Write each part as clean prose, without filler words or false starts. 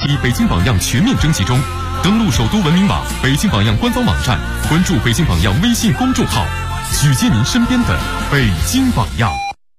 北京榜样全面征集中，登录首都文明网、北京榜样官方网站，关注北京榜样微信公众号，举荐您身边的北京榜样。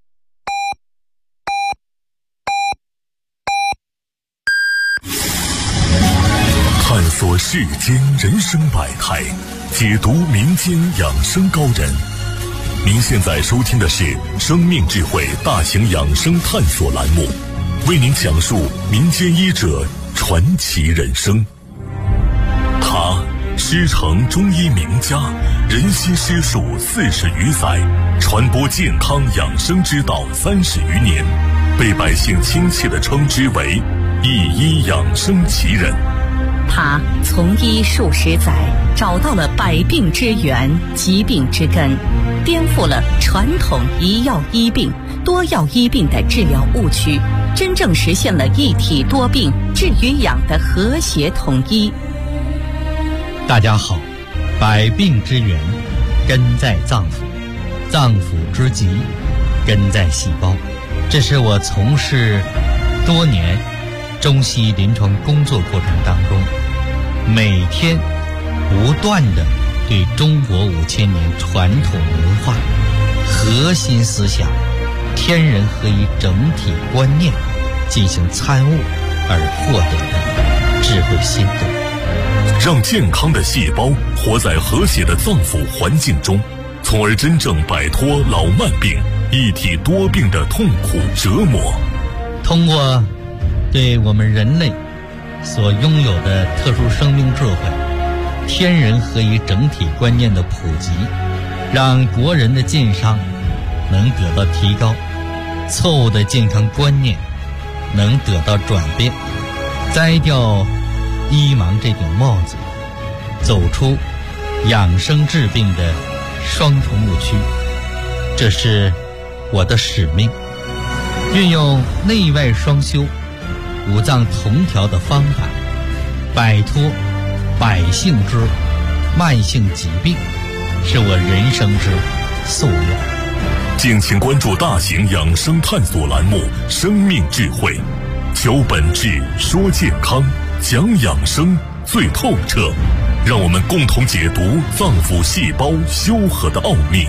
探索世间人生百态，解读民间养生高人。您现在收听的是生命智慧大型养生探索栏目，为您讲述民间医者传奇人生。他师承中医名家，仁心师术40余载，传播健康养生之道30余年，被百姓亲切地称之为一医养生奇人。 他从医数十载，找到了百病之源、疾病之根，颠覆了传统一药医病、多药医病的治疗误区，真正实现了一体多病、治与养的和谐统一。 大家好，百病之源根在脏腑，脏腑之疾根在细胞。这是我从事多年中西医临床工作过程当中，每天不断的对中国5000年传统文化、核心思想、天人合一整体观念进行参悟而获得的智慧心得， 让健康的细胞活在和谐的脏腑环境中，从而真正摆脱老慢病、一体多病的痛苦折磨。 通过对我们人类所拥有的特殊生命智慧、天人合一整体观念的普及，让国人的健康能得到提高，错误的健康观念能得到转变，摘掉医盲这顶帽子，走出养生治病的双重误区。这是我的使命，运用内外双修、五脏同调的方法，摆脱百姓之慢性疾病，是我人生之夙愿。 敬请关注大型养生探索栏目《生命智慧》，求本质，说健康，讲养生最透彻，让我们共同解读脏腑细胞修和的奥秘。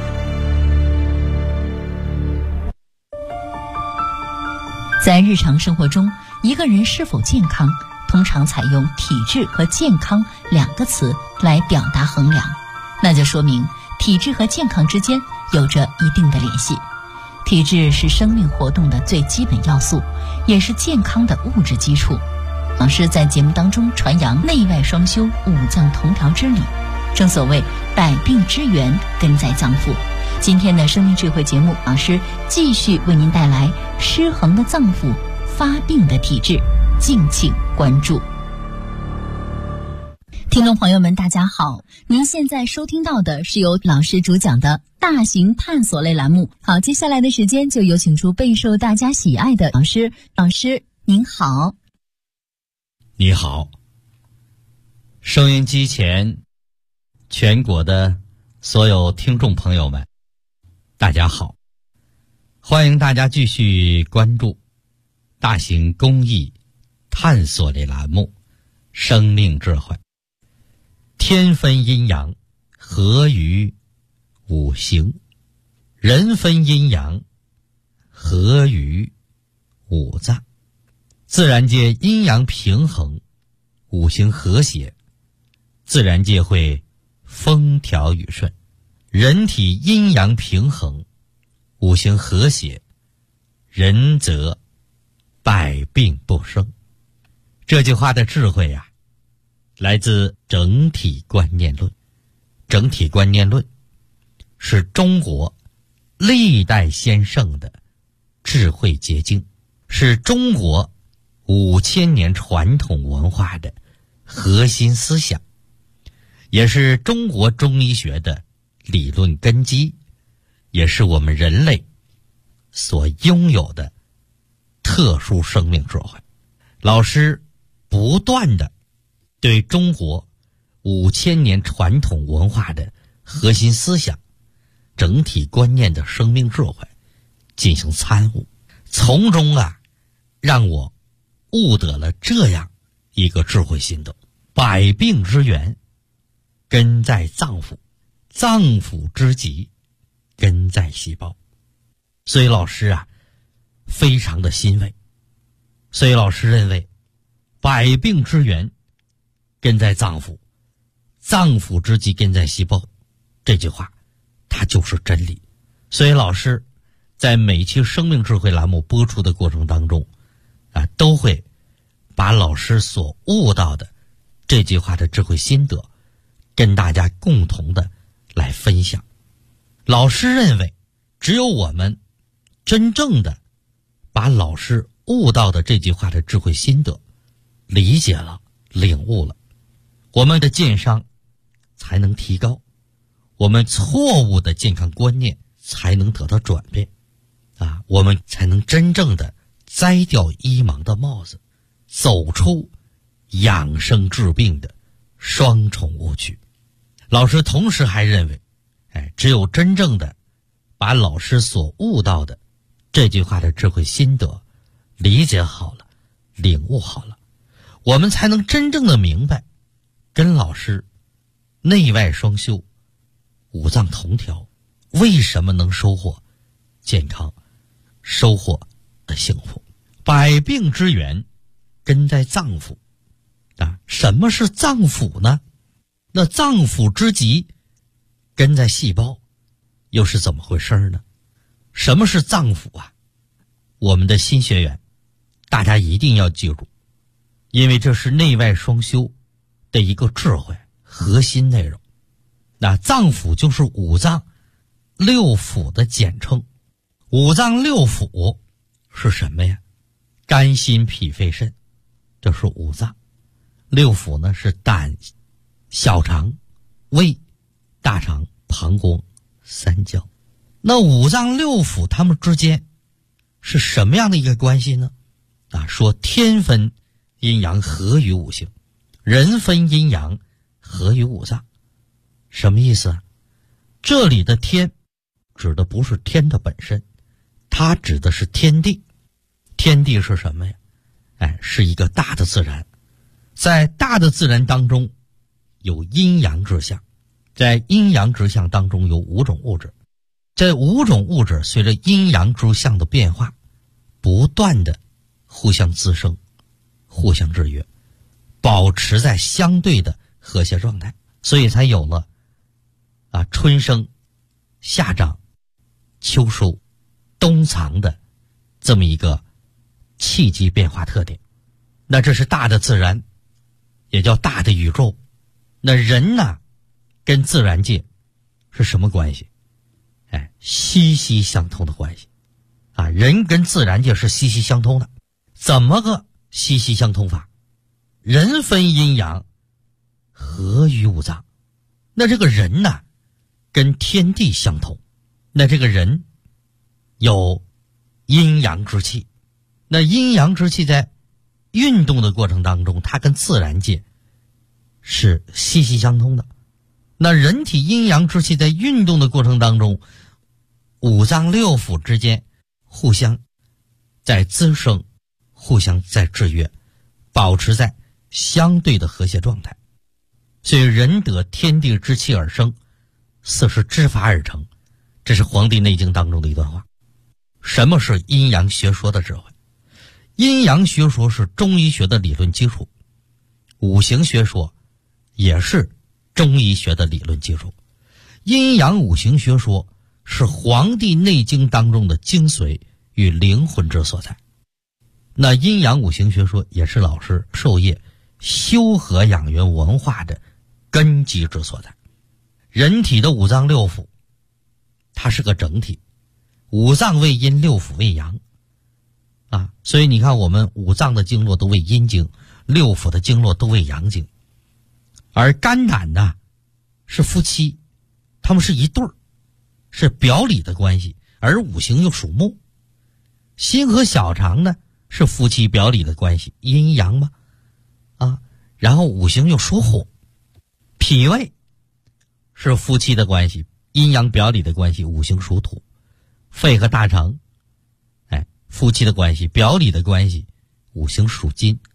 在日常生活中，一个人是否健康，通常采用体质和健康2个词来表达衡量，那就说明体质和健康之间有着一定的联系。体质是生命活动的最基本要素，也是健康的物质基础。老师在节目当中传扬内外双修、五脏同调之理，正所谓百病之源根在脏腑。今天的生命智慧节目，老师继续为您带来失衡的脏腑、发病的体质，敬请关注。听众朋友们大家好，您现在收听到的是由老师主讲的大型探索类栏目。好，接下来的时间就有请出备受大家喜爱的老师。老师您好。 你好，收音机前全国的所有听众朋友们大家好，欢迎大家继续关注大型公益探索类栏目《生命智慧》。天分阴阳，合于五行；人分阴阳，合于五脏。自然界阴阳平衡，五行和谐，自然界会风调雨顺；人体阴阳平衡，五行和谐，人则百病不生。这句话的智慧呀，来自整体观念论。整体观念论是中国历代先圣的智慧结晶，是中国5000年传统文化的核心思想，也是中国中医学的理论根基，也是我们人类所拥有的特殊生命智慧。老师不断的对中国5000年传统文化的核心思想、整体观念的生命智慧进行参悟，从中让我悟得了这样一个智慧心得：百病之源根在脏腑，脏腑之疾根在细胞。所以老师啊非常的欣慰。所以老师认为百病之源根在脏腑，脏腑之疾根在细胞，这句话它就是真理。所以老师在每期生命智慧栏目播出的过程当中都会把老师所悟到的这句话的智慧心得跟大家共同的来分享。老师认为只有我们真正的把老师悟到的这句话的智慧心得理解了、领悟了，我们的健商才能提高，我们错误的健康观念才能得到转变我们才能真正的摘掉医盲的帽子，走出养生治病的双重误区。老师同时还认为只有真正的把老师所悟到的这句话的智慧心得理解好了、领悟好了，我们才能真正的明白跟老师内外双修、五脏同调为什么能收获健康、收获的幸福。百病之源根在脏腑什么是脏腑呢？那脏腑之疾根在细胞，又是怎么回事呢？什么是脏腑我们的新学员大家一定要记住，因为这是内外双修的一个智慧核心内容。那脏腑就是五脏六腑的简称。五脏六腑是什么呀？肝心脾肺肾，这是五脏。六腑呢是胆、小肠、胃、大肠、膀胱、三焦。那五脏六腑它们之间是什么样的一个关系呢？说天分阴阳合于五行，人分阴阳合于五脏。什么意思这里的天指的不是天的本身，它指的是天地。天地是什么呀？是一个大的自然。在大的自然当中有阴阳之象，在阴阳之象当中有五种物质，这五种物质随着阴阳之象的变化不断的互相滋生、互相制约，保持在相对的和谐状态，所以才有了春生、夏长、秋收、冬藏的这么一个气机变化特点。那这是大的自然，也叫大的宇宙。那人呢跟自然界是什么关系？息息相通的关系人跟自然界是息息相通的。怎么个息息相通法？人分阴阳合于五脏。那这个人呢跟天地相同，那这个人有阴阳之气。那阴阳之气在运动的过程当中，它跟自然界是息息相通的。那人体阴阳之气在运动的过程当中，五脏六腑之间互相在滋生，互相在制约，保持在相对的和谐状态。所以人得天地之气而生，四是之法而成，这是《黄帝内经》当中的一段话。什么是阴阳学说的智慧？阴阳学说是中医学的理论基础，五行学说也是中医学的理论基础。阴阳五行学说是《黄帝内经》当中的精髓与灵魂之所在。那阴阳五行学说也是老师授业修和养元文化的根基之所在。人体的五脏六腑它是个整体，五脏为阴，六腑为阳所以你看我们五脏的经络都为阴经，六腑的经络都为阳经。而肝胆呢是夫妻，他们是一对儿，是表里的关系，而五行又属木。心和小肠呢是夫妻表里的关系，阴阳嘛然后五行又属火。脾胃是夫妻的关系，阴阳表里的关系，五行属土。肺和大肠夫妻的关系，表里的关系，五行属金。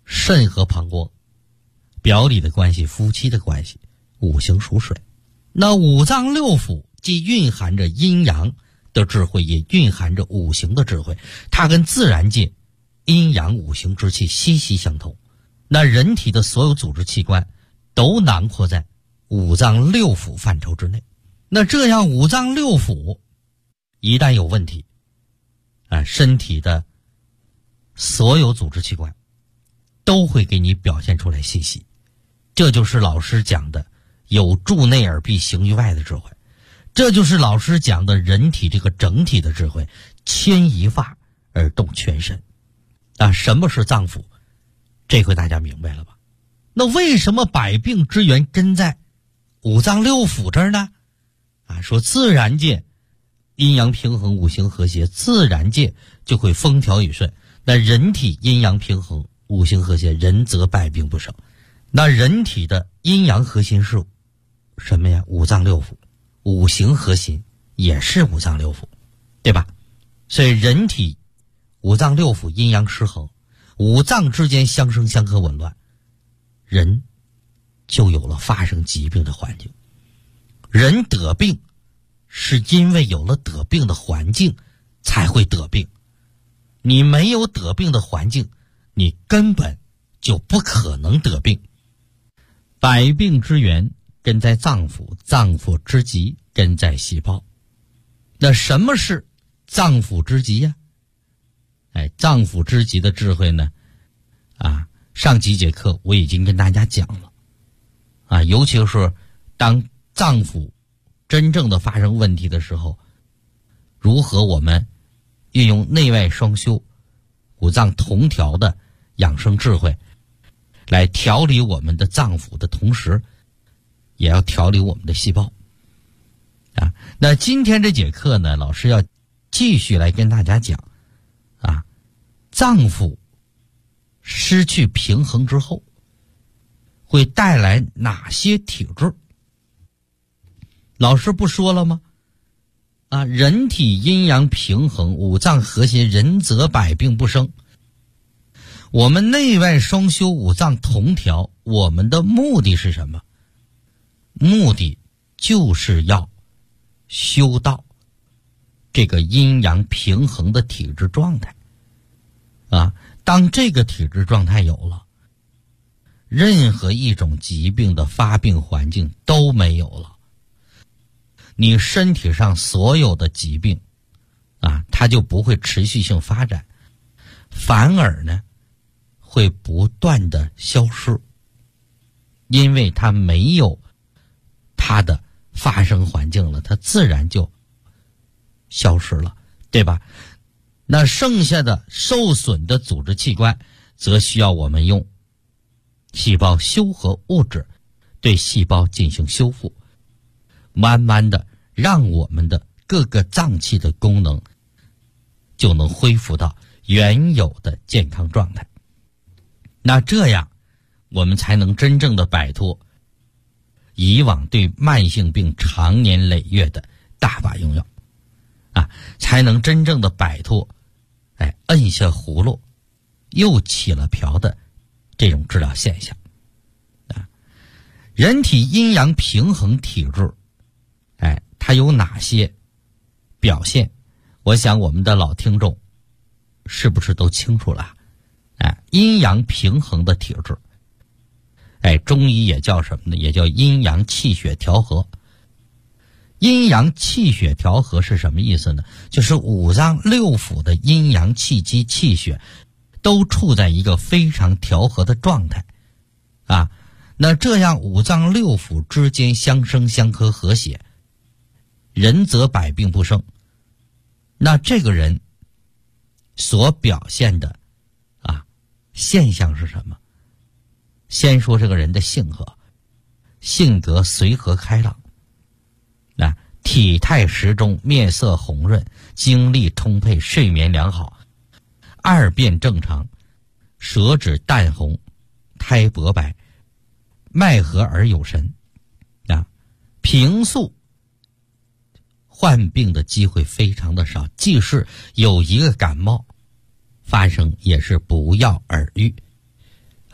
肾和膀胱，表里的关系，夫妻的关系，五行属水。那五脏六腑既蕴含着阴阳的智慧，也蕴含着五行的智慧，它跟自然界阴阳五行之气息息相通。那人体的所有组织器官都囊括在五脏六腑范畴之内。那这样五脏六腑一旦有问题，身体的所有组织器官都会给你表现出来信息。这就是老师讲的有助内而必行于外的智慧，这就是老师讲的人体这个整体的智慧，牵一发而动全身。什么是脏腑？这回大家明白了吧？那为什么百病之源根在五脏六腑这儿呢？说自然界阴阳平衡，五行和谐，自然界就会风调雨顺。那人体阴阳平衡，五行和谐，人则百病不生。那人体的阴阳核心是什么呀？五脏六腑，五行核心也是五脏六腑，对吧？所以人体五脏六腑阴阳失衡，五脏之间相生相克紊乱，人就有了发生疾病的环境。人得病是因为有了得病的环境才会得病，你没有得病的环境，你根本就不可能得病。百病之源根在脏腑，脏腑之极根在细胞。那什么是脏腑之极呀？脏腑之极的智慧呢？上几节课我已经跟大家讲了。尤其是当脏腑真正的发生问题的时候，如何我们运用内外双修、五脏同调的养生智慧来调理我们的脏腑的同时，也要调理我们的细胞。那今天这节课呢，老师要继续来跟大家讲脏腑失去平衡之后会带来哪些体质。老师不说了吗？人体阴阳平衡，五脏和谐，人则百病不生。我们内外双修，五脏同调，我们的目的是什么？目的就是要修到这个阴阳平衡的体质状态。当这个体质状态有了，任何一种疾病的发病环境都没有了。你身体上所有的疾病它就不会持续性发展，反而呢会不断的消失，因为它没有它的发生环境了，它自然就消失了，对吧？那剩下的受损的组织器官则需要我们用细胞修合物质对细胞进行修复，慢慢的让我们的各个脏器的功能就能恢复到原有的健康状态。那这样我们才能真正的摆脱以往对慢性病长年累月的大把用药才能真正的摆脱摁下葫芦又起了瓢的这种治疗现象。人体阴阳平衡体质它有哪些表现？我想我们的老听众是不是都清楚了？阴阳平衡的体质中医也叫什么呢？也叫阴阳气血调和。阴阳气血调和是什么意思呢？就是五脏六腑的阴阳气机气血都处在一个非常调和的状态那这样五脏六腑之间相生相克和谐，人则百病不生。那这个人所表现的现象是什么？先说这个人的性格随和开朗，体态适中，面色红润，精力充沛，睡眠良好，二便正常，舌质淡红，苔薄白，脉和而有神平素患病的机会非常的少，即使有一个感冒发生也是不药而愈。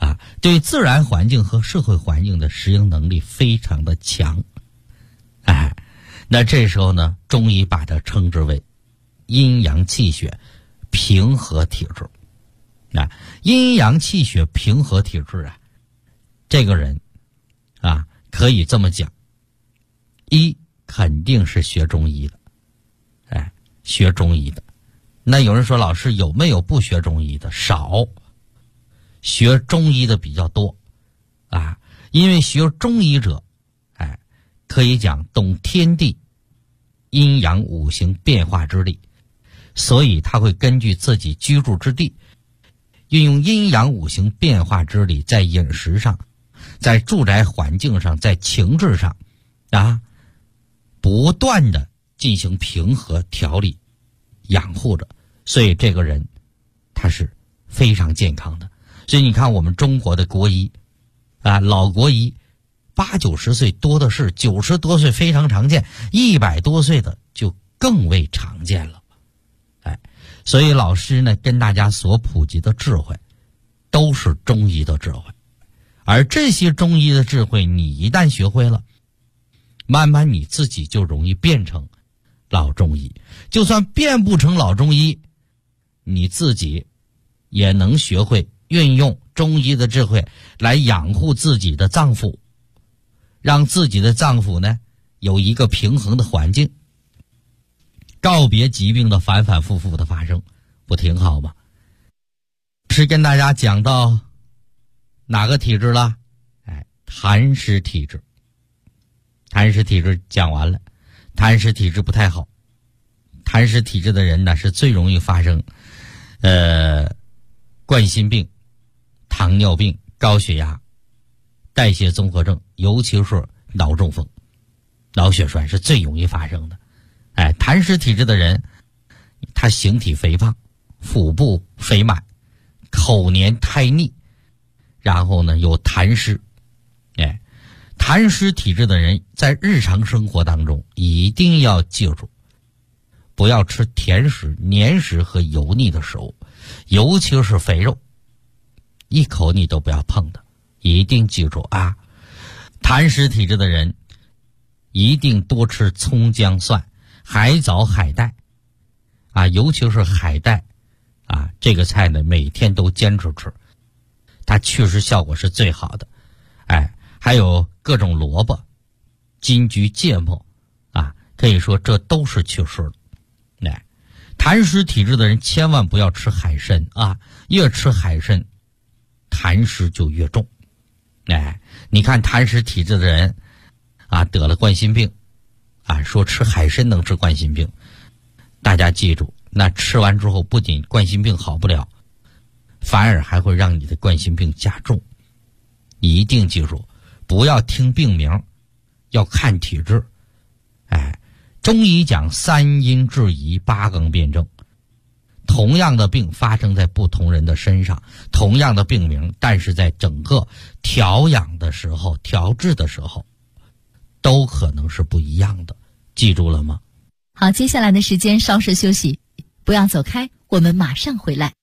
啊，对自然环境和社会环境的适应能力非常的强。哎，那这时候呢，中医把它称之为阴阳气血平和体质。啊，阴阳气血平和体质啊，这个人啊，可以这么讲，一肯定是学中医的，哎，学中医的。那有人说，老师有没有不学中医的？少，学中医的比较多啊，因为学中医者，哎，可以讲懂天地阴阳五行变化之理，所以他会根据自己居住之地，运用阴阳五行变化之理，在饮食上，在住宅环境上，在情志上啊，不断的进行平和调理养护着，所以这个人他是非常健康的。所以你看我们中国的国医啊，老国医80、90岁多的是，90多岁非常常见，100多岁的就更为常见了。哎，所以老师呢跟大家所普及的智慧都是中医的智慧，而这些中医的智慧你一旦学会了，慢慢你自己就容易变成老中医。就算变不成老中医，你自己也能学会运用中医的智慧来养护自己的脏腑，让自己的脏腑呢有一个平衡的环境，告别疾病的反反复复的发生，不挺好吗？是跟大家讲到哪个体质了？哎，痰湿体质。痰湿体质讲完了，痰湿体质不太好。痰湿体质的人呢，是最容易发生冠心病、糖尿病、高血压、代谢综合症，尤其是脑中风、脑血栓是最容易发生的。哎，痰湿体质的人，他形体肥胖，腹部肥满，口黏苔腻，然后呢有痰湿。哎，痰湿体质的人在日常生活当中一定要记住，不要吃甜食、黏食和油腻的食物，尤其是肥肉，一口你都不要碰的，一定记住啊！痰湿体质的人一定多吃葱姜蒜、海藻、海带啊，尤其是海带啊，这个菜呢每天都坚持吃，它祛湿效果是最好的。哎，还有各种萝卜、金桔、芥末啊，可以说这都是祛湿的。哎，痰湿体质的人千万不要吃海参啊，越吃海参痰湿就越重。哎，你看痰湿体质的人啊，得了冠心病啊，说吃海参能治冠心病，大家记住，那吃完之后不仅冠心病好不了，反而还会让你的冠心病加重。一定记住，不要听病名，要看体质。哎，中医讲3阴治宜，8纲辩证。同样的病发生在不同人的身上，同样的病名，但是在整个调养的时候、调治的时候，都可能是不一样的。记住了吗？ 好，接下来的时间稍事休息，不要走开，我们马上回来。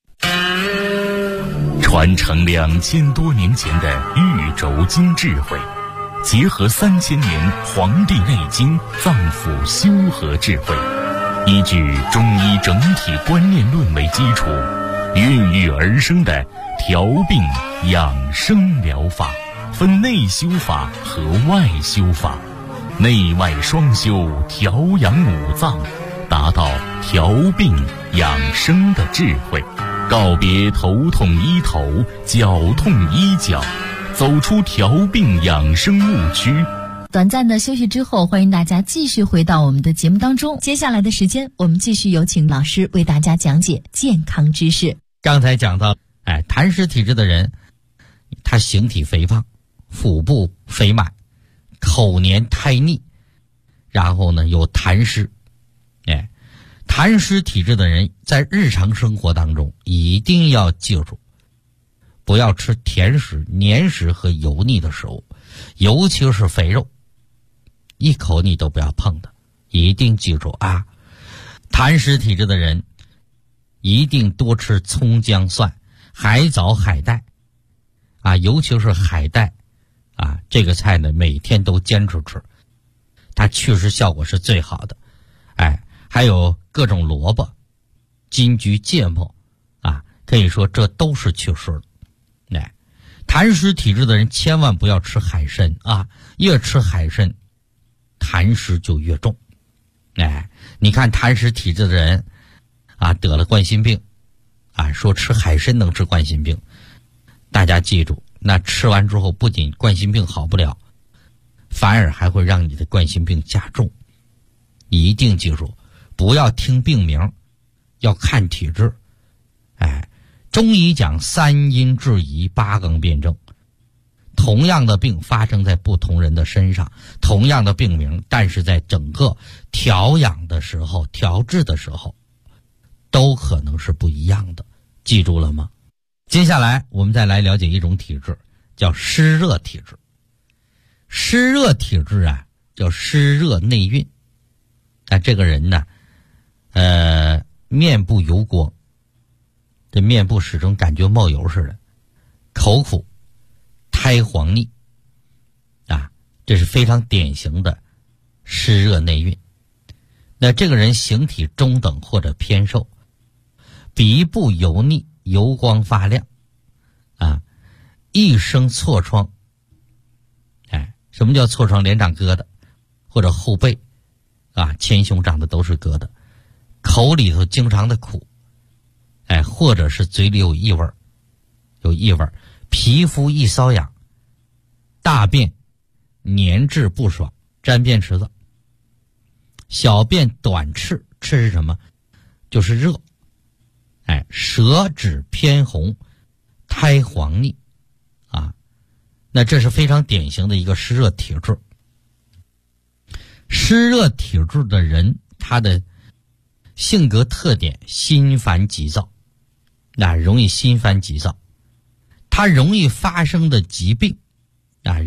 传承2000多年前的玉轴经智慧，结合3000年《黄帝内经》脏腑修和智慧，依据中医整体观念论为基础，孕育而生的调病养生疗法，分内修法和外修法，内外双修，调养五脏，达到调病养生的智慧，告别头痛医头，脚痛医脚，走出调病养生误区。 短暂的休息之后，欢迎大家继续回到我们的节目当中。接下来的时间，我们继续有请老师为大家讲解健康知识。 刚才讲到，哎，痰湿体质的人，他形体肥胖，腹部肥满，口黏苔腻，然后呢有痰湿。哎，痰湿体质的人在日常生活当中一定要记住，不要吃甜食、黏食和油腻的食物，尤其是肥肉，一口你都不要碰的，一定记住啊！痰湿体质的人一定多吃葱姜蒜、海藻、海带啊，尤其是海带啊，这个菜呢每天都坚持吃，它确实效果是最好的。哎，还有各种萝卜、金桔、芥末啊，可以说这都是祛湿的。哎，痰湿体质的人千万不要吃海参啊，越吃海参痰湿就越重。哎，你看痰湿体质的人啊，得了冠心病啊，说吃海参能治冠心病，大家记住，那吃完之后不仅冠心病好不了，反而还会让你的冠心病加重。你一定记住，不要听病名，要看体质。哎，中医讲三阴治宜，八纲辩证。同样的病发生在不同人的身上，同样的病名，但是在整个调养的时候、调治的时候，都可能是不一样的。记住了吗？接下来我们再来了解一种体质，叫湿热体质。湿热体质啊，叫湿热内蕴。这个人呢，面部油光，这面部始终感觉冒油似的，口苦，苔黄腻啊，这是非常典型的湿热内蕴。那这个人形体中等或者偏瘦，鼻部油腻，油光发亮啊，一生痤疮。哎，什么叫痤疮？脸长疙瘩，或者后背啊，前胸长的都是疙瘩，口里头经常的苦，哎，或者是嘴里有异味，皮肤易瘙痒，大便粘滞不爽，沾便池子，小便短赤，赤是什么？就是热。哎，舌质偏红，苔黄腻啊，那这是非常典型的一个湿热体质。湿热体质的人，他的性格特点心烦急躁，那容易心烦急躁。他容易发生的疾病啊，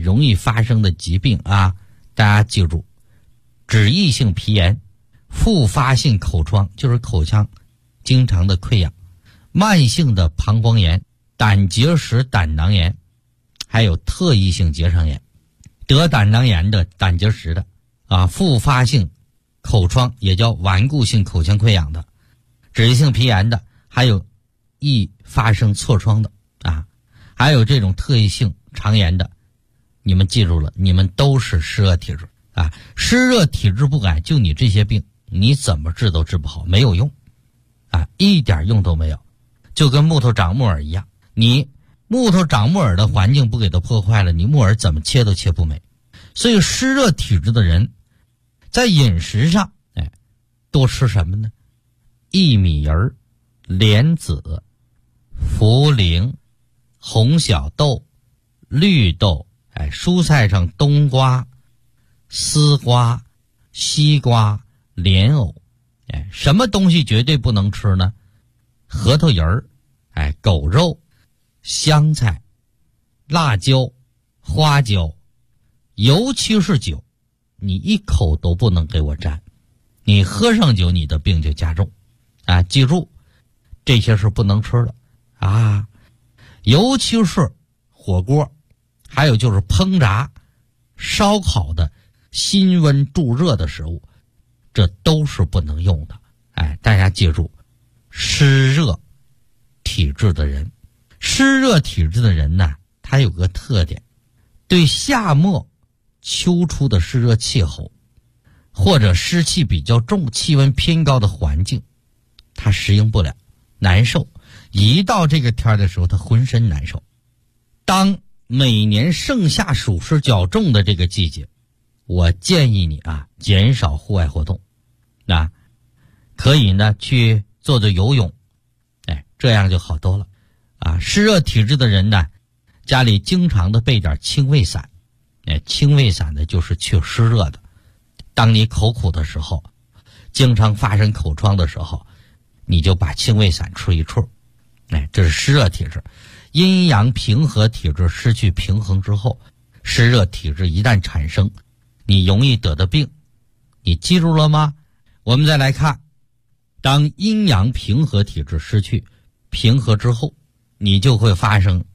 大家记住，脂溢性皮炎、复发性口疮，就是口腔经常的溃疡，慢性的膀胱炎、胆结石、胆囊炎，还有特异性结肠炎。得胆囊炎的、胆结石的啊，复发性口疮也叫顽固性口腔溃疡的，脂溢性皮炎的，还有易发生痤疮的啊，还有这种特异性肠炎的，你们记住了，你们都是湿热体质啊。湿热体质不改，就你这些病，你怎么治都治不好，没有用啊，一点用都没有。就跟木头长木耳一样，你木头长木耳的环境不给它破坏了，你木耳怎么切都切不美。所以湿热体质的人在饮食上，哎，多吃什么呢？薏米仁、莲子、茯苓、红小豆、绿豆，哎，蔬菜上冬瓜、丝瓜、西瓜、莲藕，哎，什么东西绝对不能吃呢？核桃仁儿，哎，狗肉、香菜、辣椒、花椒，尤其是酒，你一口都不能给我沾，你喝上酒，你的病就加重啊！记住，这些是不能吃的啊，尤其是火锅，还有就是烹炸、烧烤的辛温助热的食物，这都是不能用的。哎，大家记住，湿热体质的人，呢，他有个特点，对夏末秋初的湿热气候或者湿气比较重、气温偏高的环境，他适应不了，难受。一到这个天的时候，他浑身难受。当每年盛夏暑湿较重的这个季节，我建议你啊，减少户外活动，那可以呢去做做游泳，哎，这样就好多了啊。湿热体质的人呢，家里经常的备点清胃散，哎，清胃散呢就是祛湿热的。当你口苦的时候，经常发生口疮的时候，你就把清胃散吃一处，哎，这是湿热体质。阴阳平和体质失去平衡之后，湿热体质一旦产生，你容易得的病，你记住了吗？我们再来看，当阴阳平和体质失去平和之后，你就会发生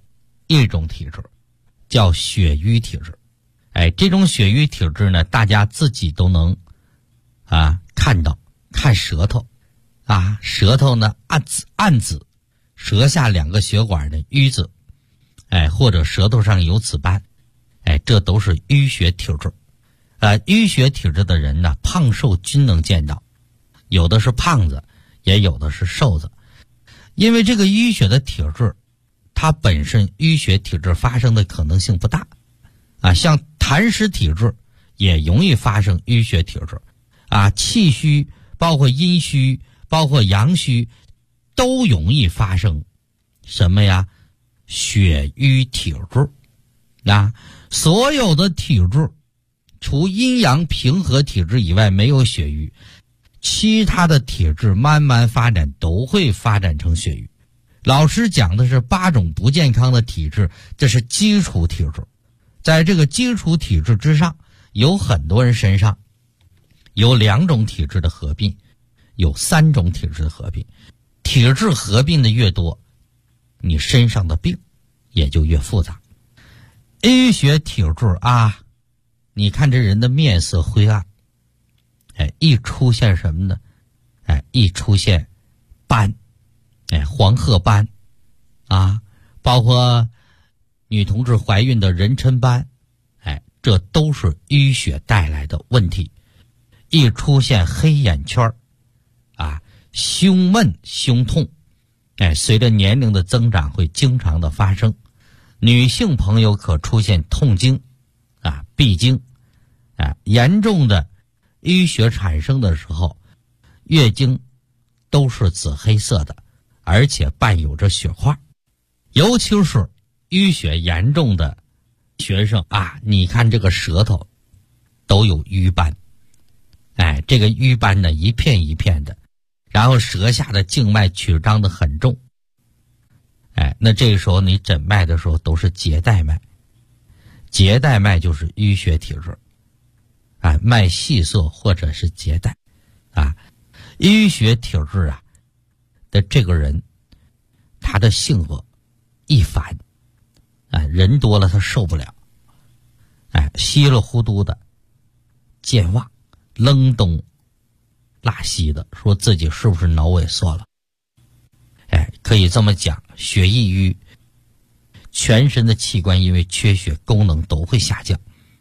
一种体质，叫血瘀体质。这种血瘀体质呢，大家自己都能看到，看舌头舌头呢暗紫，舌下2个血管的瘀紫，或者舌头上有紫斑，这都是淤血体质。淤血体质的人呢，胖瘦均能见到，有的是胖子，也有的是瘦子。因为这个淤血的体质，它本身淤血体质发生的可能性不大像痰湿体质也容易发生淤血体质气虚，包括阴虚，包括阳虚，都容易发生什么呀？血瘀体质所有的体质除阴阳平和体质以外没有血瘀，其他的体质慢慢发展都会发展成血瘀。老师讲的是8种不健康的体质，这是基础体质。在这个基础体质之上，有很多人身上有2种体质的合并，有3种体质的合并。体质合并的越多，你身上的病也就越复杂。淤血体质你看这人的面色灰暗，一出现什么呢？一出现斑，黄褐斑包括女同志怀孕的妊娠斑，这都是淤血带来的问题。一出现黑眼圈胸闷胸痛，随着年龄的增长会经常的发生。女性朋友可出现痛经闭经严重的淤血产生的时候，月经都是紫黑色的，而且伴有着血块。尤其是淤血严重的学生你看这个舌头都有瘀斑，这个瘀斑呢一片一片的，然后舌下的静脉曲张的很重，那这个时候你诊脉的时候都是结带脉，结带脉就是淤血体质脉细涩或者是结带淤血体质的这个人，他的性格易烦人多了他受不了稀里糊涂的健忘，愣东拉西的，说自己是不是脑萎缩了可以这么讲，血易瘀，全身的器官因为缺血功能都会下降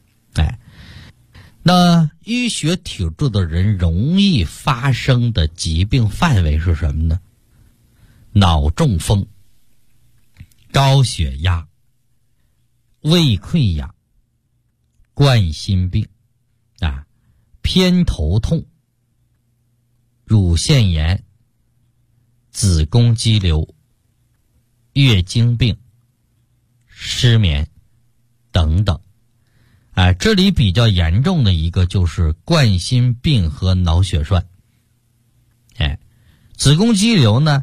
那淤血体质的人容易发生的疾病范围是什么呢？脑中风、高血压、胃溃疡、冠心病偏头痛、乳腺炎、子宫肌瘤、月经病、失眠等等这里比较严重的一个就是冠心病和脑血栓子宫肌瘤呢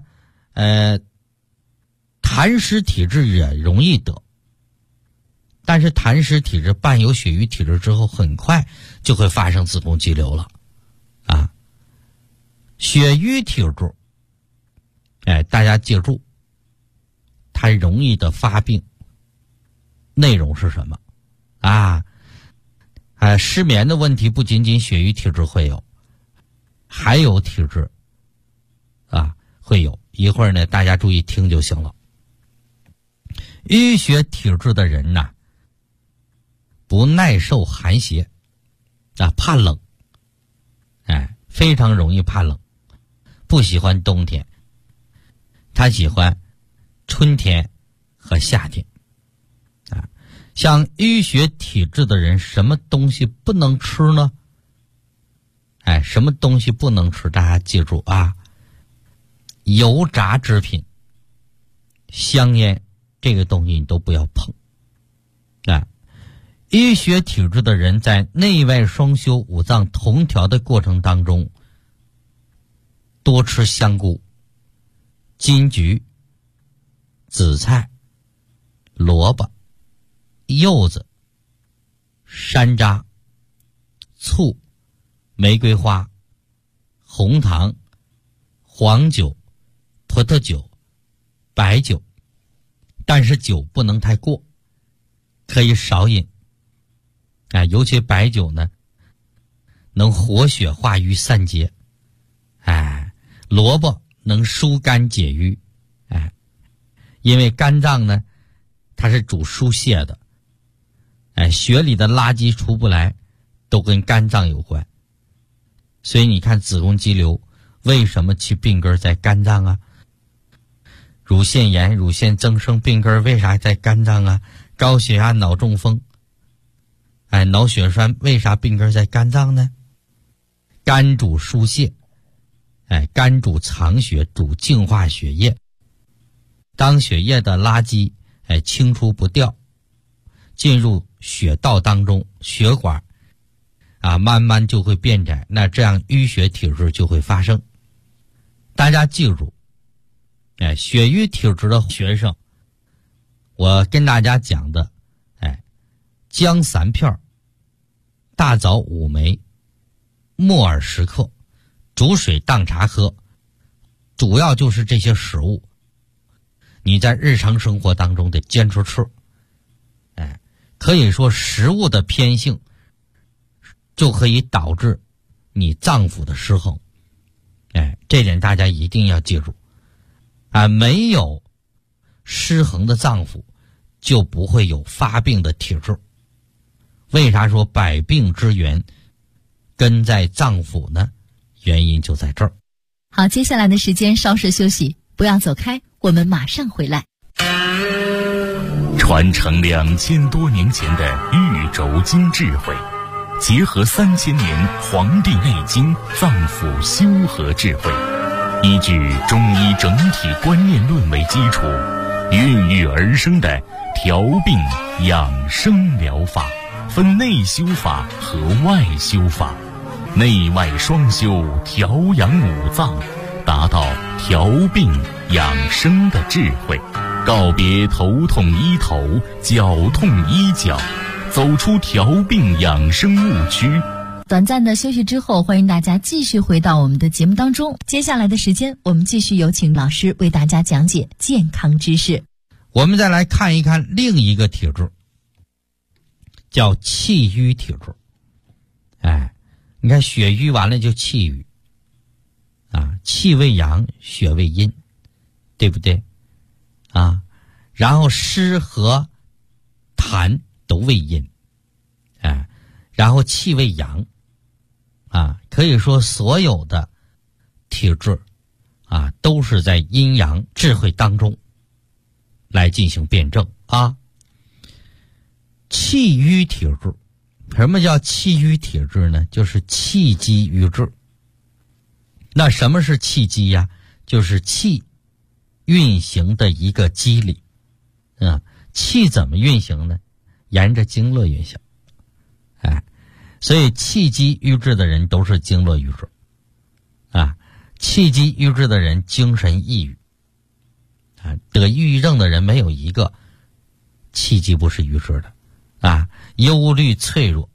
痰湿体质也容易得，但是痰湿体质伴有血瘀体质之后，很快就会发生子宫肌瘤了血瘀体质大家记住，它容易的发病内容是什么失眠的问题不仅仅血瘀体质会有，还有体质会有，一会儿呢大家注意听就行了。淤血体质的人不耐受寒邪怕冷非常容易怕冷，不喜欢冬天，他喜欢春天和夏天像淤血体质的人，什么东西不能吃呢？什么东西不能吃？大家记住油炸制品、香烟这个东西你都不要碰淤血体质的人在内外双修、五脏同调的过程当中，多吃香菇、金桔、紫菜、萝卜、柚子、山楂、醋、玫瑰花、红糖、黄酒、葡萄酒、白酒， 但是酒不能太过，可以少饮。尤其白酒呢，能活血化瘀散结。萝卜能疏肝解郁。因为肝脏呢，它是主疏泄的。血里的垃圾出不来，都跟肝脏有关。所以你看子宫肌瘤为什么其病根在肝脏啊？乳腺炎、乳腺增生病根为啥在肝脏啊？高血压、脑中风、脑血栓为啥病根在肝脏呢？肝主疏泄，肝主藏血，主净化血液。当血液的垃圾清除不掉，进入血道当中，血管慢慢就会变窄，那这样淤血体质就会发生。大家记住，血瘀体质的学生，我跟大家讲的，姜3片，大枣5枚，木耳10克，煮水当茶喝，主要就是这些食物，你在日常生活当中得坚持吃。可以说食物的偏性就可以导致你脏腑的失衡。这点大家一定要记住。没有失衡的脏腑，就不会有发病的体质。为啥说百病之源根在脏腑呢？原因就在这儿。 好，接下来的时间稍事休息，不要走开，我们马上回来。 传承2000多年前的玉轴经智慧，结合3000年《黄帝内经》脏腑修和智慧，依据中医整体观念论为基础，孕育而生的调病养生疗法，分内修法和外修法，内外双修，调养五脏，达到调病养生的智慧。告别头痛医头，脚痛医脚，走出调病养生误区。 短暂的休息之后，欢迎大家继续回到我们的节目当中。接下来的时间，我们继续有请老师为大家讲解健康知识。 我们再来看一看另一个体质，叫气瘀体质。你看血瘀完了就气瘀，气为阳，血为阴，对不对？然后湿和痰都为阴，然后气为阳，可以说所有的体质都是在阴阳智慧当中来进行辩证气瘀体质，什么叫气瘀体质呢？就是气机瘀滞。那什么是气机呀？就是气运行的一个机理。气怎么运行呢？沿着经络运行。所以气机瘀滞的人都是经络瘀滞。气机瘀滞的人精神抑郁。得抑郁症的人没有一个气机不是瘀滞的。忧虑脆弱。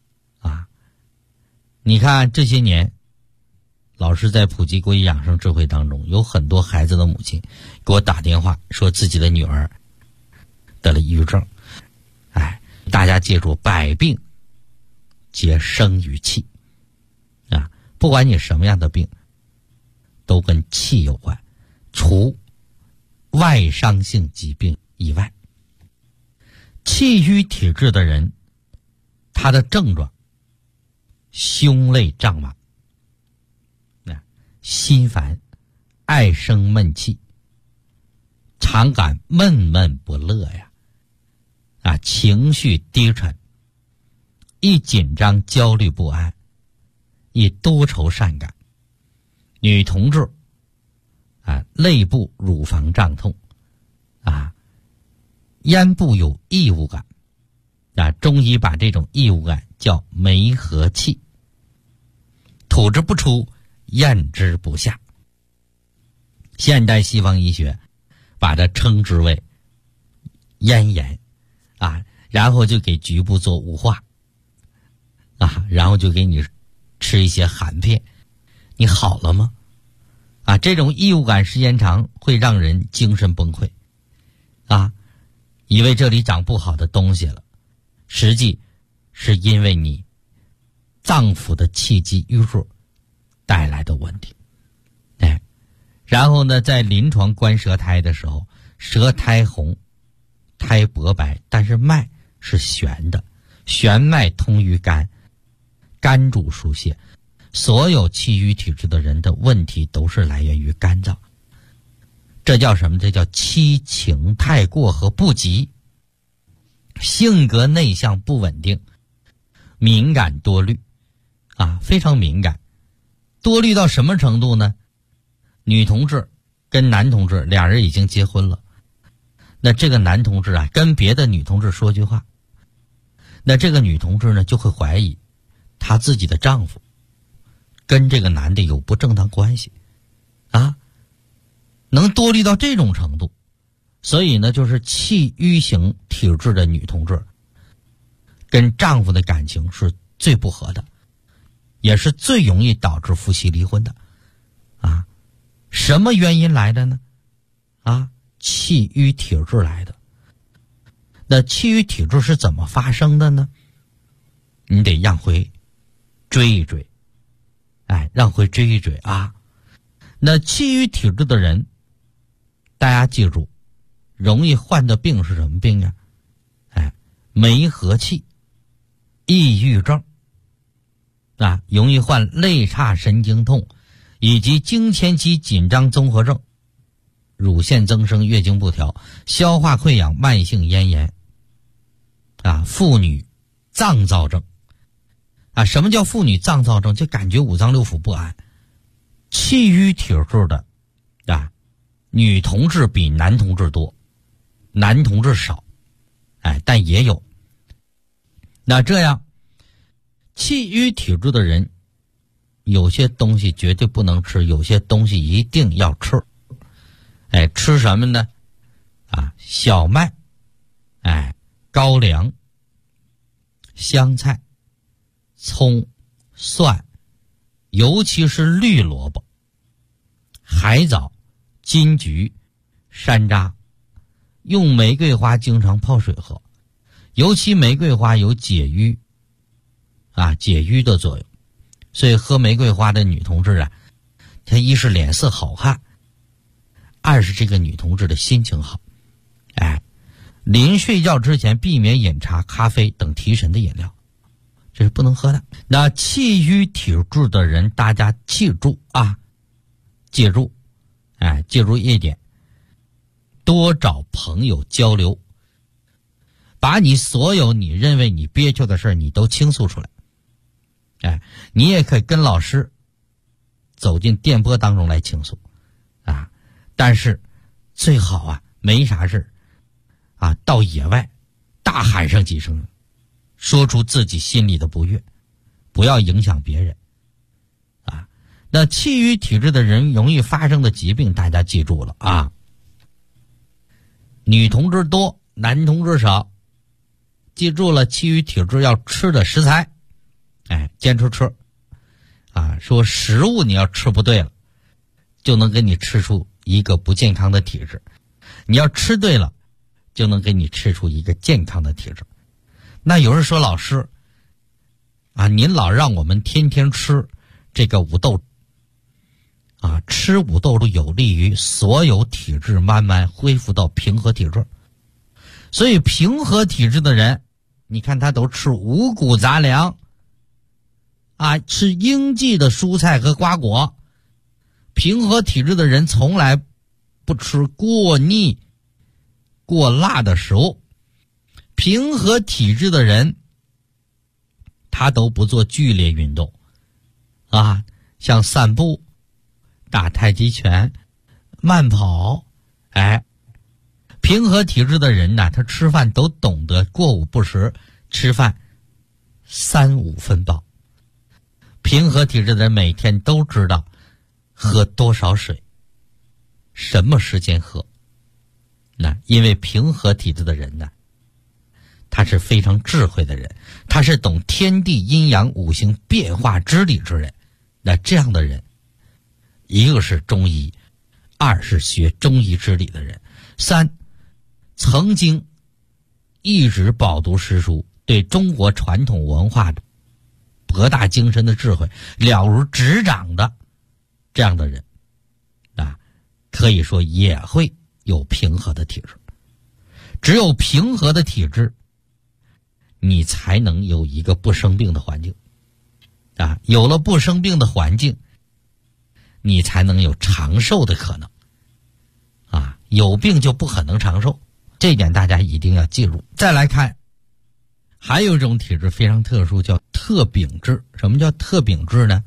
你看这些年老师在普及国医养生智慧当中，有很多孩子的母亲给我打电话说自己的女儿得了抑郁症。大家记住，百病皆生于气。不管你什么样的病都跟气有关，除外伤性疾病以外。气瘀体质的人，他的症状胸肋胀满，心烦，爱生闷气，常感闷闷不乐呀，情绪低沉，易紧张焦虑不安，易多愁善感。女同志肋部乳房胀痛，咽部有异物感，中医把这种异物感叫梅核气，吐之不出，咽之不下。现代西方医学把它称之为咽炎然后就给局部做雾化然后就给你吃一些含片，你好了吗？这种异物感时间长会让人精神崩溃以为这里长不好的东西了，实际是因为你脏腑的气机瘀弱带来的问题。然后呢，在临床观舌苔的时候，舌苔红，苔薄白，但是脉是悬的，悬脉通于肝，肝主疏泄，所有气郁体质的人的问题都是来源于肝脏。这叫什么？这叫七情太过和不及，性格内向不稳定，敏感多虑非常敏感。多虑到什么程度呢？女同志跟男同志俩人已经结婚了，那这个男同志跟别的女同志说句话，那这个女同志呢就会怀疑她自己的丈夫跟这个男的有不正当关系能多虑到这种程度。所以呢，就是气郁型体质的女同志跟丈夫的感情是最不合的，也是最容易导致夫妻离婚的什么原因来的呢？气郁体质来的。那气郁体质是怎么发生的呢？你得让回追一追，让回追一追那气郁体质的人，大家记住，容易患的病是什么病梅核气、抑郁症容易患肋叉神经痛以及经前期紧张综合症、乳腺增生、月经不调、消化溃疡、慢性咽炎妇女脏躁症什么叫妇女脏躁症？就感觉五脏六腑不安。气郁体质的女同志比男同志多，男同志少但也有。那这样气郁体质的人，有些东西绝对不能吃，有些东西一定要吃。吃什么呢？小麦，高粱、香菜、葱、蒜，尤其是绿萝卜、海藻、金桔、山楂，用玫瑰花经常泡水喝，尤其玫瑰花有解郁解郁的作用。所以喝玫瑰花的女同志她一是脸色好看，二是这个女同志的心情好。临睡觉之前避免饮茶、咖啡等提神的饮料，这是不能喝的。那气郁体质的人，大家记住记住一点，多找朋友交流，把你所有你认为你憋屈的事你都倾诉出来。你也可以跟老师走进电波当中来倾诉但是最好没啥事到野外大喊上几声，说出自己心里的不悦，不要影响别人那气郁体质的人容易发生的疾病，大家记住了女同志多，男同志少。记住了，气郁体质要吃的食材坚持吃说食物你要吃不对了，就能给你吃出一个不健康的体质，你要吃对了，就能给你吃出一个健康的体质。那有人说，老师您老让我们天天吃这个五豆吃五豆有利于所有体质慢慢恢复到平和体质。所以平和体质的人，你看他都吃五谷杂粮吃应季的蔬菜和瓜果。平和体质的人从来不吃过腻过辣的食物。平和体质的人他都不做剧烈运动像散步、打太极拳、慢跑平和体质的人他吃饭都懂得过午不食，吃饭3、5分饱。平和体质的人每天都知道喝多少水，什么时间喝。因为平和体质的人他是非常智慧的人，他是懂天地阴阳五行变化之理之人。那这样的人，一个是中医，二是学中医之理的人，三曾经一直饱读诗书，对中国传统文化的博大精深的智慧了如指掌的这样的人啊，可以说也会有平和的体质。只有平和的体质，你才能有一个不生病的环境啊，有了不生病的环境，你才能有长寿的可能啊，有病就不可能长寿，这一点大家一定要记住。再来看，还有一种体质非常特殊，叫特禀质。什么叫特禀质呢？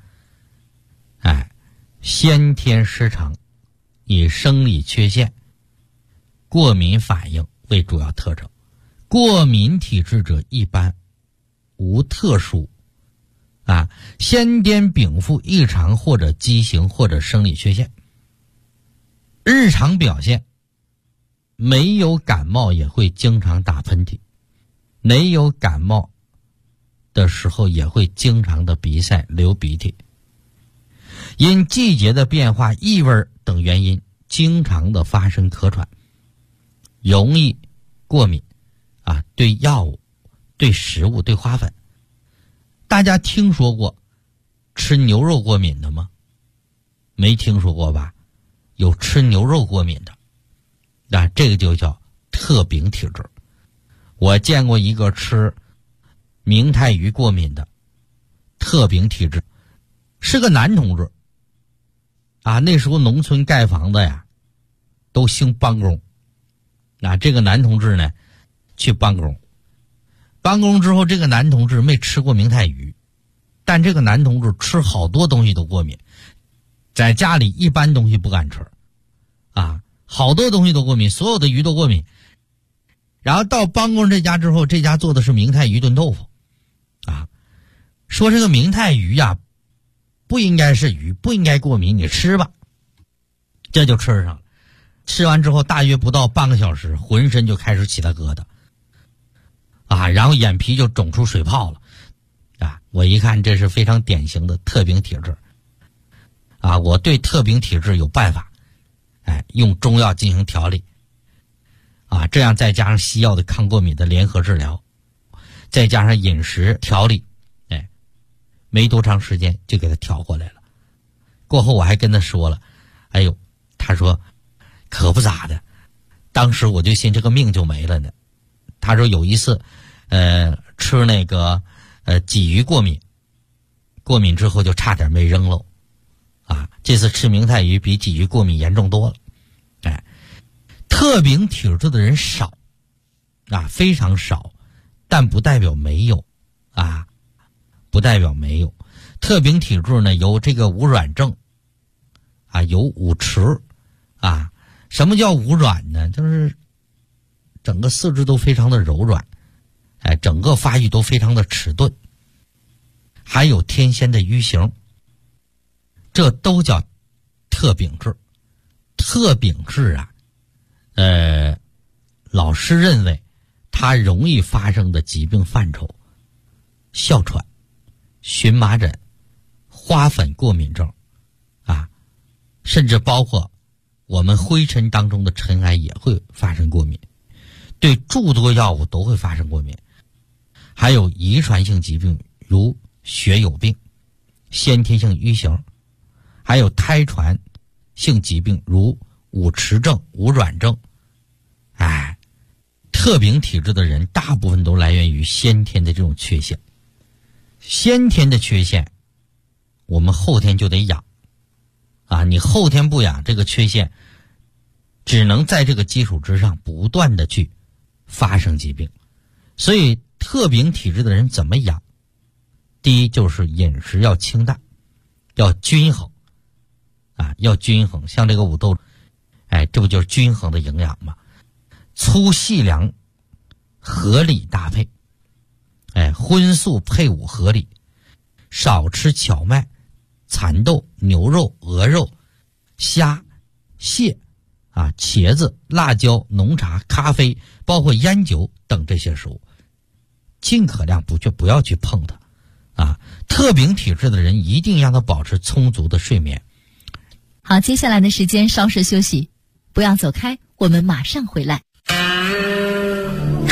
先天失常，以生理缺陷、过敏反应为主要特征。过敏体质者一般无特殊先天禀赋异常或者畸形或者生理缺陷。日常表现没有感冒也会经常打喷嚏，没有感冒的时候也会经常的鼻塞流鼻涕，因季节的变化、异味等原因经常的发生咳喘，容易过敏对药物、对食物、对花粉。大家听说过吃牛肉过敏的吗？没听说过吧？有吃牛肉过敏的这个就叫特禀体质。我见过一个吃明太鱼过敏的特禀体质，是个男同志那时候农村盖房子呀都兴帮工这个男同志呢去帮工之后，这个男同志没吃过明太鱼，但这个男同志吃好多东西都过敏，在家里一般东西不敢吃好多东西都过敏，所有的鱼都过敏。然后到帮工这家之后，这家做的是明太鱼炖豆腐说这个明太鱼不应该是鱼，不应该过敏，你吃吧。这就吃上了。吃完之后大约不到半个小时，浑身就开始起了疙瘩然后眼皮就肿出水泡了我一看这是非常典型的特禀体质我对特禀体质有办法用中药进行调理这样再加上西药的抗过敏的联合治疗，再加上饮食调理没多长时间就给他调过来了。过后我还跟他说了，他说可不咋的，当时我就信这个命就没了呢。他说有一次吃那个鲫鱼过敏之后就差点没扔喽这次吃明太鱼比鲫鱼过敏严重多了特禀体质的人少非常少，但不代表没有不代表没有。特禀体质呢有这个无软症有五迟什么叫无软呢？就是整个四肢都非常的柔软整个发育都非常的迟钝，还有天仙的瘀形，这都叫特禀质。特禀质老师认为它容易发生的疾病范畴：哮喘、荨麻疹、花粉过敏症甚至包括我们灰尘当中的尘埃也会发生过敏，对诸多药物都会发生过敏，还有遗传性疾病如血友病、先天性瘀形，还有胎传性疾病如五迟症、无软症。特禀体质的人大部分都来源于先天的这种缺陷。先天的缺陷我们后天就得养你后天不养，这个缺陷只能在这个基础之上不断的去发生疾病。所以特禀体质的人怎么养？第一就是饮食要清淡，要均衡要均衡。像这个五豆这不就是均衡的营养吗？粗细粮合理搭配荤素配伍合理，少吃荞麦、蚕豆、牛肉、鹅肉、虾、蟹茄子、辣椒、浓茶、咖啡，包括烟酒等这些食物，尽可量不要去碰它特禀体质的人一定让他保持充足的睡眠。 好，接下来的时间稍事休息，不要走开，我们马上回来。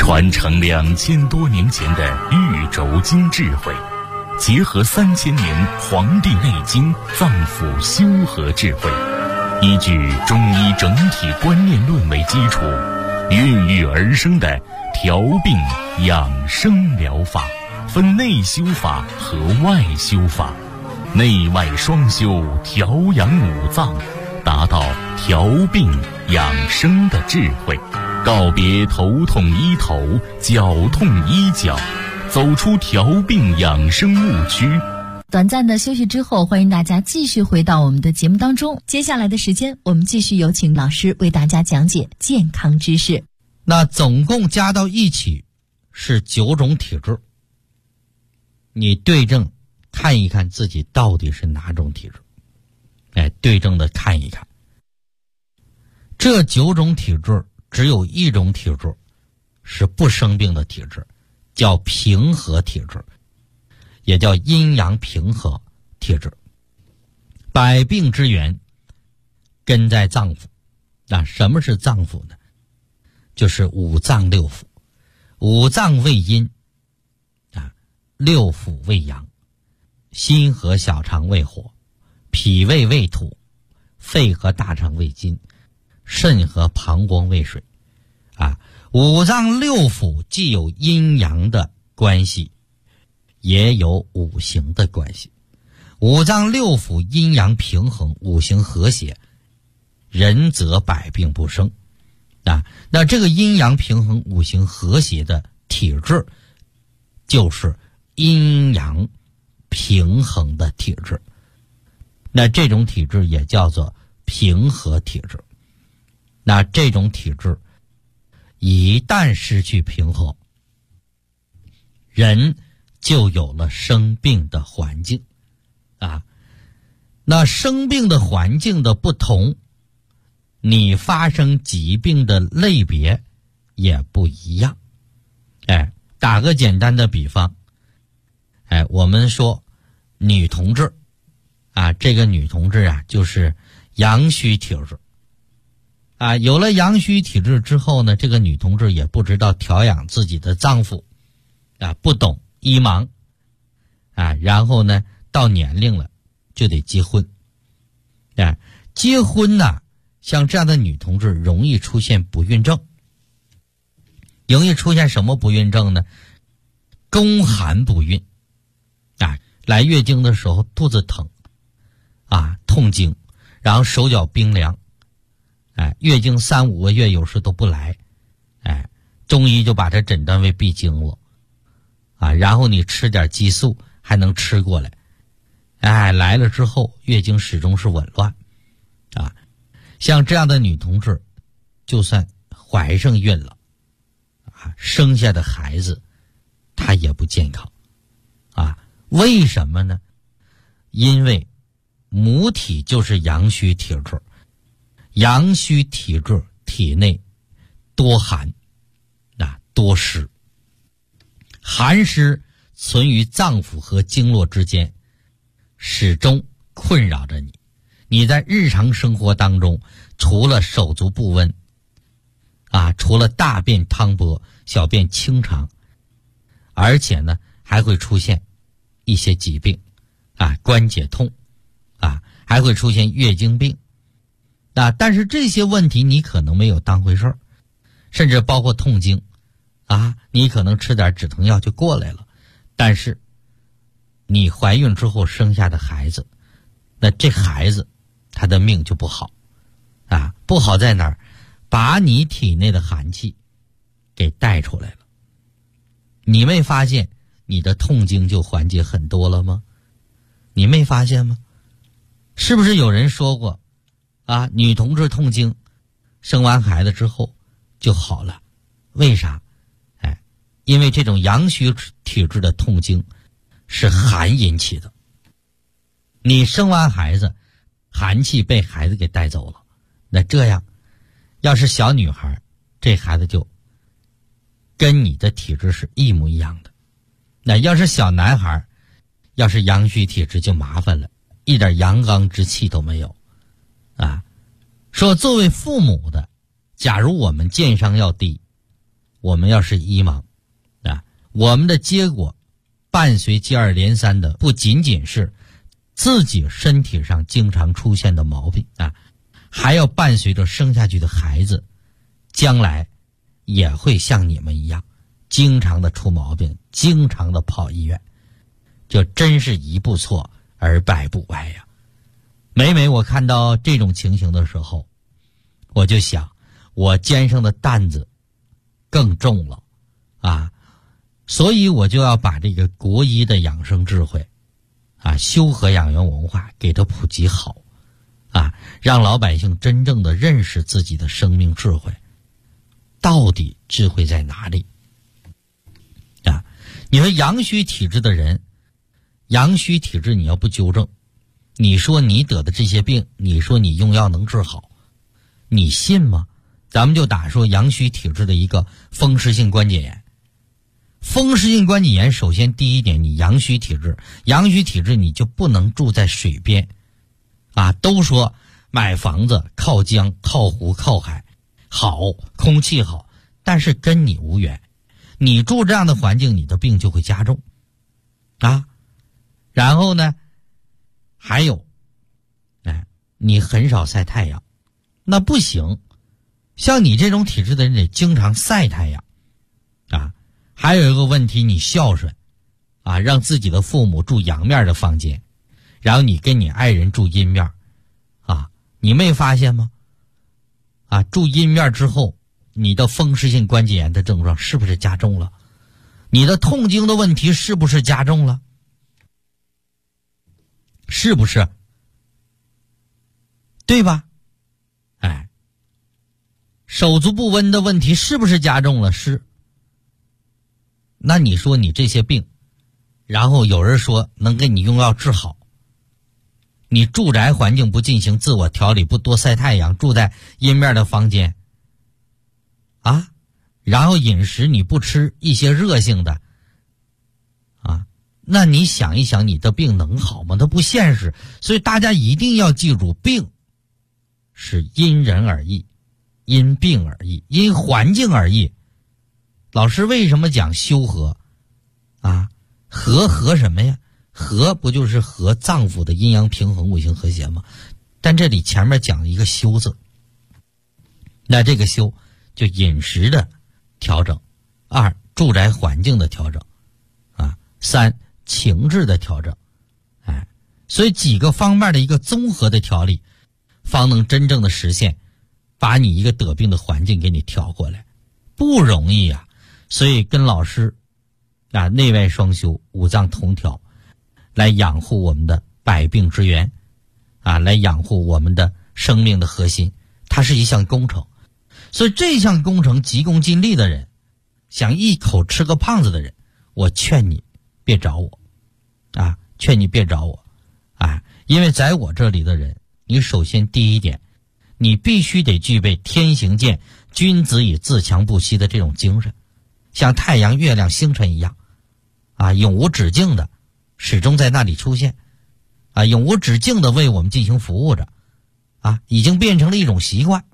传承2000多年前的玉轴经智慧，结合3000年《黄帝内经》脏腑修和智慧，依据中医整体观念论为基础，孕育而生的调病养生疗法，分内修法和外修法，内外双修，调养五脏，达到调病养生的智慧，告别头痛医头，脚痛医脚，走出调病养生误区。 短暂的休息之后，欢迎大家继续回到我们的节目当中。接下来的时间，我们继续有请老师为大家讲解健康知识。 那总共加到一起是9种体质，你对症看一看自己到底是哪种体质，对症的看一看。这9种体质只有一种体质是不生病的体质，叫平和体质，也叫阴阳平和体质。百病之源根在脏腑。那什么是脏腑呢？就是五脏六腑。五脏为阴，六腑为阳，心和小肠为火，脾胃为土，肺和大肠为金，肾和膀胱为水。五脏六腑既有阴阳的关系，也有五行的关系。五脏六腑阴阳平衡，五行和谐，人则百病不生。那这个阴阳平衡、五行和谐的体质，就是阴阳平衡的体质。那这种体质也叫做平和体质。那这种体质一旦失去平和，人就有了生病的环境。那生病的环境的不同，你发生疾病的类别也不一样。打个简单的比方，我们说女同志这个女同志就是阳虚体质。有了阳虚体质之后呢，这个女同志也不知道调养自己的脏腑，不懂医盲，然后呢到年龄了就得结婚。结婚呢，像这样的女同志容易出现不孕症。容易出现什么不孕症呢？宫寒不孕。来月经的时候肚子疼，痛经，然后手脚冰凉，月经3、5个月有时都不来，中医就把它诊断为闭经了，然后你吃点激素还能吃过来，来了之后月经始终是紊乱，像这样的女同志，就算怀上孕了，生下的孩子她也不健康，为什么呢？因为母体就是阳虚体质，阳虚体质体内多寒，多湿，寒湿存于脏腑和经络之间，始终困扰着你。你在日常生活当中，除了手足不温，除了大便汤薄、小便清长，而且呢还会出现一些疾病，关节痛，还会出现月经病。但是这些问题你可能没有当回事儿，甚至包括痛经，你可能吃点止疼药就过来了。但是你怀孕之后生下的孩子，那这孩子他的命就不好，不好在哪儿？把你体内的寒气给带出来了。你没发现你的痛经就缓解很多了吗？你没发现吗？是不是有人说过女同志痛经生完孩子之后就好了？为啥？因为这种阳虚体质的痛经是寒引起的。你生完孩子，寒气被孩子给带走了，那这样要是小女孩，这孩子就跟你的体质是一模一样的。那要是小男孩，要是阳虚体质就麻烦了，一点阳刚之气都没有。说作为父母的，假如我们健商要低， 我们要是一盲啊，我们的结果伴随接二连三的不仅仅是自己身体上经常出现的毛病啊，还要伴随着生下去的孩子将来也会像你们一样经常的出毛病，经常的跑医院，就真是一步错而百步歪呀。每每我看到这种情形的时候，我就想我肩上的担子更重了啊，所以我就要把这个国医的养生智慧啊，修和养元文化给它普及好啊，让老百姓真正的认识自己的生命智慧，到底智慧在哪里啊？你说阳虚体质的人，阳虚体质你要不纠正，你说你得的这些病，你说你用药能治好，你信吗？咱们就打说阳虚体质的一个风湿性关节炎。风湿性关节炎首先第一点，你阳虚体质，阳虚体质你就不能住在水边啊。都说买房子靠江靠湖靠海好，空气好，但是跟你无缘，你住这样的环境，你的病就会加重啊。然后呢还有你很少晒太阳，那不行，像你这种体质的人得经常晒太阳啊。还有一个问题，你孝顺啊，让自己的父母住阳面的房间，然后你跟你爱人住阴面啊，你没发现吗？啊，住阴面之后，你的风湿性关节炎的症状是不是加重了？你的痛经的问题是不是加重了？是不是？对吧？手足不温的问题是不是加重了？是。那你说你这些病，然后有人说能给你用药治好，你住宅环境不进行自我调理，不多晒太阳，住在阴面的房间啊，然后饮食你不吃一些热性的啊，那你想一想，你的病能好吗？它不现实。所以大家一定要记住，病是因人而异，因病而异，因环境而异。老师为什么讲修和啊？和什么呀？和不就是和脏腑的阴阳平衡、五行和谐吗？但这里前面讲一个修字，那这个修就饮食的调整，二住宅环境的调整啊，三情志的调整，所以几个方面的一个综合的调理，方能真正的实现把你一个得病的环境给你调过来，不容易啊。所以跟老师啊内外双修，五脏同调，来养护我们的百病之源啊，来养护我们的生命的核心，它是一项工程。所以这项工程急功近利的人，想一口吃个胖子的人，我劝你别找我啊，劝你别找我啊，因为在我这里的人，你首先第一点，你必须得具备天行健，君子以自强不息的这种精神，像太阳、月亮、星辰一样啊，永无止境的始终在那里出现啊，永无止境的为我们进行服务着啊，已经变成了一种习惯。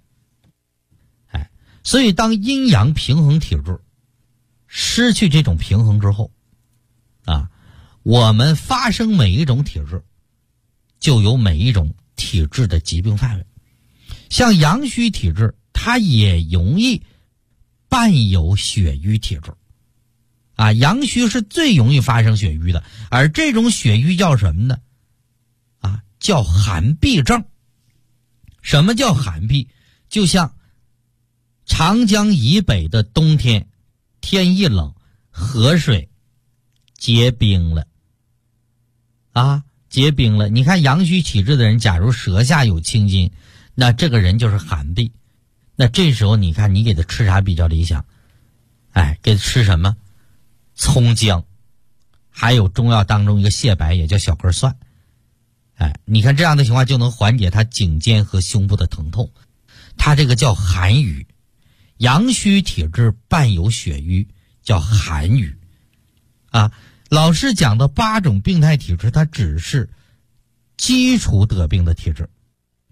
所以当阴阳平衡体质失去这种平衡之后啊，我们发生每一种体质就有每一种体质的疾病范围。像阳虚体质，它也容易伴有血瘀体质啊，阳虚是最容易发生血瘀的，而这种血瘀叫什么呢？啊，叫寒痹症。什么叫寒痹？就像长江以北的冬天，天一冷，河水结冰了啊，结冰了。你看阳虚体质的人，假如舌下有青筋，那这个人就是寒痹。那这时候你看你给他吃啥比较理想？给他吃什么？葱姜，还有中药当中一个蟹白，也叫小根蒜。你看这样的情况就能缓解他颈肩和胸部的疼痛。他这个叫寒瘀，阳虚体质伴有血瘀，叫寒瘀啊。老师讲的8种病态体质，它只是基础得病的体质。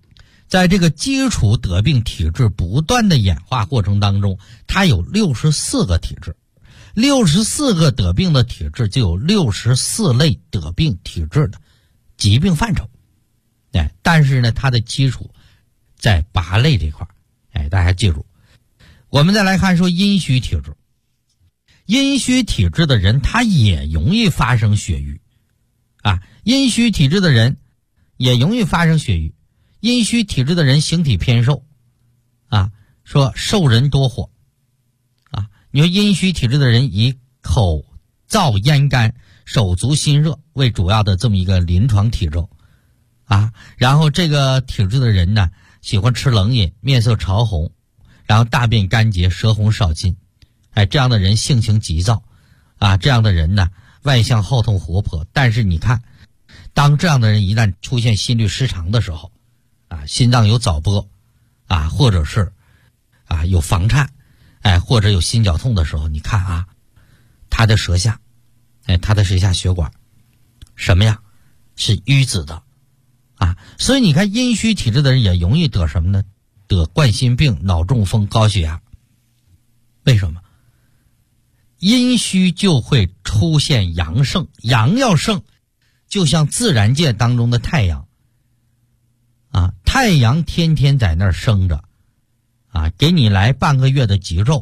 在这个基础得病体质不断的演化过程当中，它有64个体质，64个得病的体质就有64类得病体质的疾病范畴。但是呢，它的基础在8类这块。大家记住。我们再来看说阴虚体质。阴虚体质的人他也容易发生血瘀阴虚体质的人也容易发生血瘀。阴虚体质的人形体偏瘦说瘦人多火你说阴虚体质的人以口燥咽干手足心热为主要的这么一个临床体征然后这个体质的人呢喜欢吃冷饮，面色潮红，然后大便干结，舌红少津。这样的人性情急躁这样的人呢外向好动活泼。但是你看，当这样的人一旦出现心律失常的时候心脏有早搏或者是有房颤或者有心绞痛的时候，你看他的舌下血管什么呀是淤紫的所以你看阴虚体质的人也容易得什么呢？得冠心病、脑中风、高血压。为什么？阴虚就会出现阳盛，阳要盛就像自然界当中的太阳太阳天天在那儿生着给你来半个月的极昼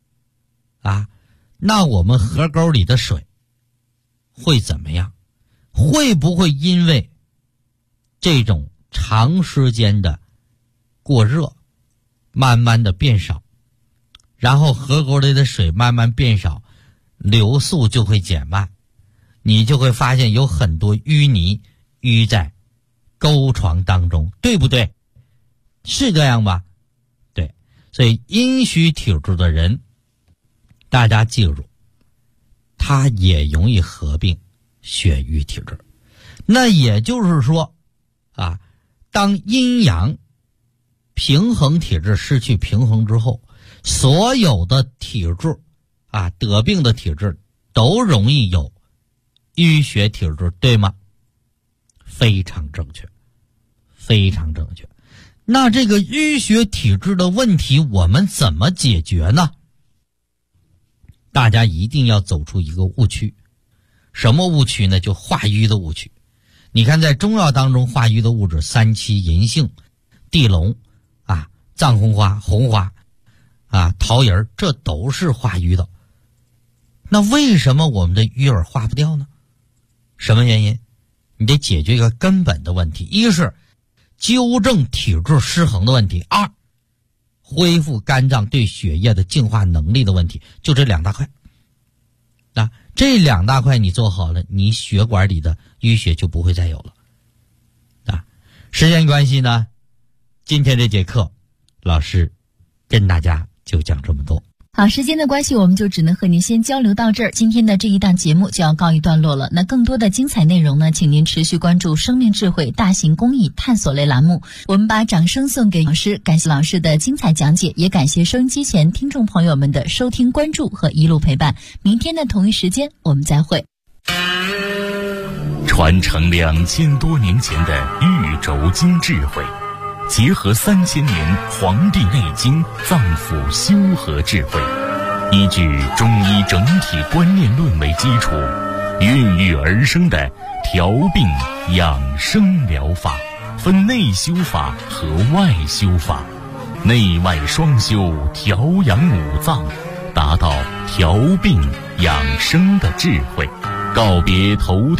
那我们河沟里的水会怎么样？会不会因为这种长时间的过热慢慢的变少，然后河沟里的水慢慢变少，流速就会减慢，你就会发现有很多淤泥淤在沟床当中，对不对？是这样吧？对。所以阴虚体质的人大家记住，他也容易合并血瘀体质。那也就是说当阴阳平衡体质失去平衡之后，所有的体质得病的体质都容易有淤血体质，对吗？非常正确，非常正确。那这个淤血体质的问题我们怎么解决呢？大家一定要走出一个误区。什么误区呢？就化瘀的误区。你看在中药当中化瘀的物质三七、银杏、地龙藏红花、红花桃仁，这都是化瘀的。那为什么我们的瘀儿化不掉呢？什么原因？你得解决一个根本的问题，一是纠正体质失衡的问题，二恢复肝脏对血液的净化能力的问题，就这2大块。这2大块你做好了，你血管里的淤血就不会再有了。时间关系呢，今天这节课老师跟大家就讲这么多。 好，时间的关系，我们就只能和您先交流到这儿。今天的这一档节目就要告一段落了。那更多的精彩内容呢，请您持续关注生命智慧大型公益探索类栏目。我们把掌声送给老师，感谢老师的精彩讲解，也感谢收音机前听众朋友们的收听关注和一路陪伴。明天的同一时间我们再会。 传承2000多年前的玉轴经智慧，结合3000年《黄帝内经》脏腑修和智慧，依据中医整体观念论为基础，孕育而生的调病养生疗法，分内修法和外修法，内外双修，调养五脏，达到调病养生的智慧，告别头